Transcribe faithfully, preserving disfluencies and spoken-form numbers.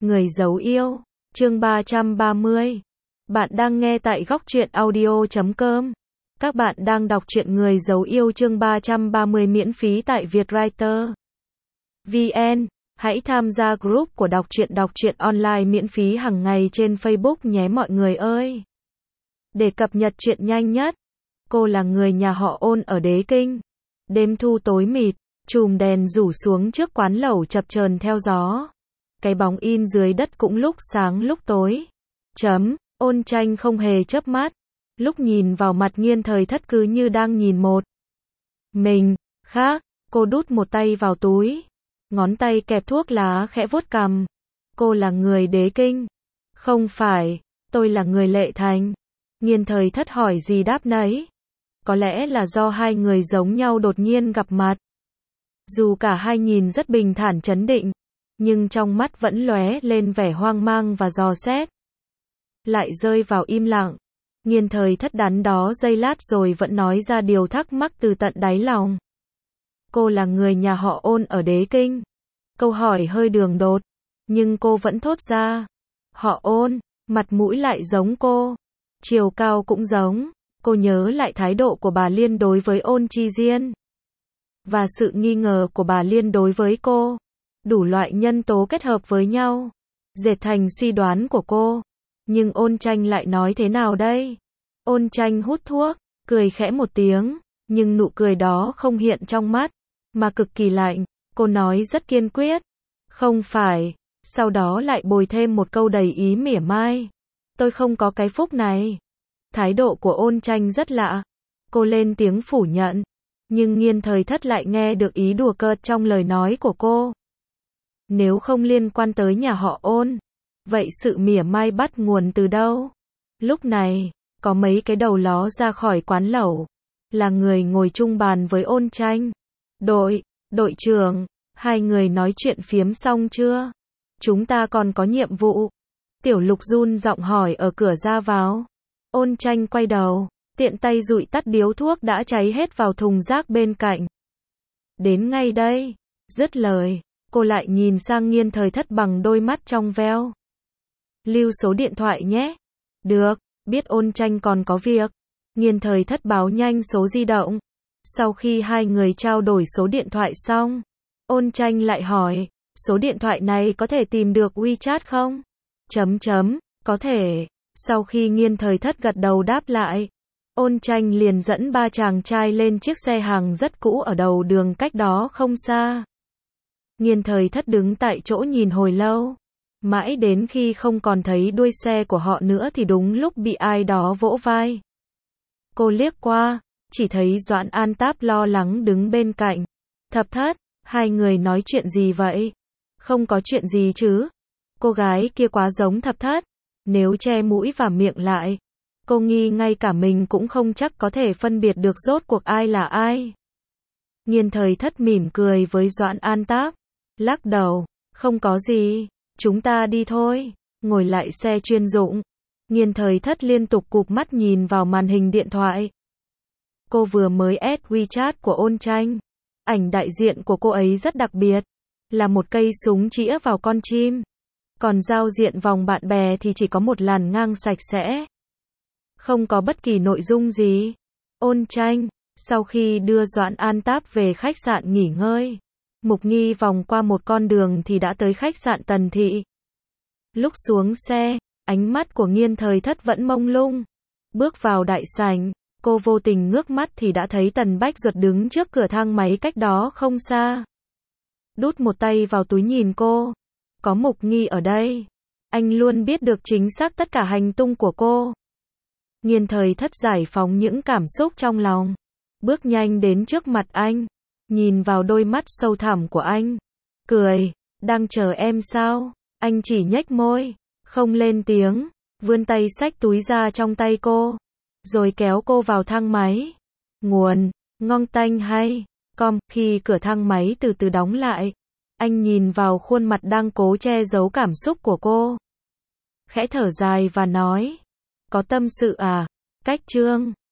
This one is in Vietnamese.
Người giấu yêu, chương ba trăm ba mươi. Bạn đang nghe tại góc truyện audio chấm com. Các bạn đang đọc truyện Người giấu yêu chương ba trăm ba mươi miễn phí tại Vietwriter chấm vn. Hãy tham gia group của đọc truyện đọc truyện online miễn phí hàng ngày trên Facebook nhé mọi người ơi. Để cập nhật truyện nhanh nhất. Cô là người nhà họ Ôn ở Đế Kinh. Đêm thu tối mịt, chùm đèn rủ xuống trước quán lẩu chập chờn theo gió. Cái bóng in dưới đất cũng lúc sáng lúc tối. Chấm, Ôn Tranh không hề chớp mắt. Lúc nhìn vào mặt Nghiên Thời Thất cứ như đang nhìn một mình khác. Cô đút một tay vào túi, ngón tay kẹp thuốc lá khẽ vuốt cằm. Cô là người Đế Kinh. Không phải, tôi là người Lệ Thành. Nghiên Thời Thất hỏi gì đáp nấy. Có lẽ là do hai người giống nhau đột nhiên gặp mặt. Dù cả hai nhìn rất bình thản trấn định, nhưng trong mắt vẫn lóe lên vẻ hoang mang và dò xét. Lại rơi vào im lặng. Nghiên Thời Thất đắn đo giây lát rồi vẫn nói ra điều thắc mắc từ tận đáy lòng. Cô là người nhà họ Ôn ở Đế Kinh. Câu hỏi hơi đường đột, nhưng cô vẫn thốt ra. Họ Ôn, mặt mũi lại giống cô, chiều cao cũng giống. Cô nhớ lại thái độ của bà Liên đối với Ôn Chi Diên, và sự nghi ngờ của bà Liên đối với cô. Đủ loại nhân tố kết hợp với nhau, dệt thành suy đoán của cô. Nhưng Ôn Tranh lại nói thế nào đây? Ôn Tranh hút thuốc, cười khẽ một tiếng, nhưng nụ cười đó không hiện trong mắt, mà cực kỳ lạnh. Cô nói rất kiên quyết. Không phải, sau đó lại bồi thêm một câu đầy ý mỉa mai. Tôi không có cái phúc này. Thái độ của Ôn Tranh rất lạ. Cô lên tiếng phủ nhận, nhưng Nghiên Thời Thất lại nghe được ý đùa cợt trong lời nói của cô. Nếu không liên quan tới nhà họ Ôn, vậy sự mỉa mai bắt nguồn từ đâu? Lúc này, có mấy cái đầu ló ra khỏi quán lẩu, là người ngồi chung bàn với Ôn Tranh. Đội, đội trưởng, hai người nói chuyện phiếm xong chưa? Chúng ta còn có nhiệm vụ. Tiểu Lục run giọng hỏi ở cửa ra vào. Ôn Tranh quay đầu, tiện tay dụi tắt điếu thuốc đã cháy hết vào thùng rác bên cạnh. Đến ngay đây. Dứt lời, cô lại nhìn sang Nghiên Thời Thất bằng đôi mắt trong veo. Lưu số điện thoại nhé. Được, biết Ôn Tranh còn có việc. Nghiên Thời Thất báo nhanh số di động. Sau khi hai người trao đổi số điện thoại xong, Ôn Tranh lại hỏi, số điện thoại này có thể tìm được WeChat không? Chấm chấm, có thể. Sau khi Nghiên Thời Thất gật đầu đáp lại, Ôn Tranh liền dẫn ba chàng trai lên chiếc xe hàng rất cũ ở đầu đường cách đó không xa. Nghiên Thời Thất đứng tại chỗ nhìn hồi lâu, mãi đến khi không còn thấy đuôi xe của họ nữa thì đúng lúc bị ai đó vỗ vai. Cô liếc qua, chỉ thấy Doãn An Táp lo lắng đứng bên cạnh. Thập Thất, hai người nói chuyện gì vậy? Không có chuyện gì chứ? Cô gái kia quá giống Thập Thất. Nếu che mũi và miệng lại, cô nghi ngay cả mình cũng không chắc có thể phân biệt được rốt cuộc ai là ai. Nghiên Thời Thất mỉm cười với Doãn An Táp, lắc đầu, không có gì, chúng ta đi thôi. Ngồi lại xe chuyên dụng, Nghiên Thời Thất liên tục cụp mắt nhìn vào màn hình điện thoại. Cô vừa mới add WeChat của Ôn Tranh. Ảnh đại diện của cô ấy rất đặc biệt, là một cây súng chĩa vào con chim. Còn giao diện vòng bạn bè thì chỉ có một làn ngang sạch sẽ, không có bất kỳ nội dung gì. Ôn Tranh, sau khi đưa Doãn An Táp về khách sạn nghỉ ngơi, Mục Nghi vòng qua một con đường thì đã tới khách sạn Tần Thị. Lúc xuống xe, ánh mắt của Nghiên Thời Thất vẫn mông lung. Bước vào đại sảnh, cô vô tình ngước mắt thì đã thấy Tần Bách Duật đứng trước cửa thang máy cách đó không xa. Đút một tay vào túi nhìn cô. Có Mục Nghi ở đây, anh luôn biết được chính xác tất cả hành tung của cô. Nghiên Thời Thất giải phóng những cảm xúc trong lòng, bước nhanh đến trước mặt anh, nhìn vào đôi mắt sâu thẳm của anh, cười, đang chờ em sao? Anh chỉ nhếch môi, không lên tiếng, vươn tay xách túi ra trong tay cô, rồi kéo cô vào thang máy. Nguồn, ngon tanh hay, com, khi cửa thang máy từ từ đóng lại, anh nhìn vào khuôn mặt đang cố che giấu cảm xúc của cô, khẽ thở dài và nói, có tâm sự à? Cách chương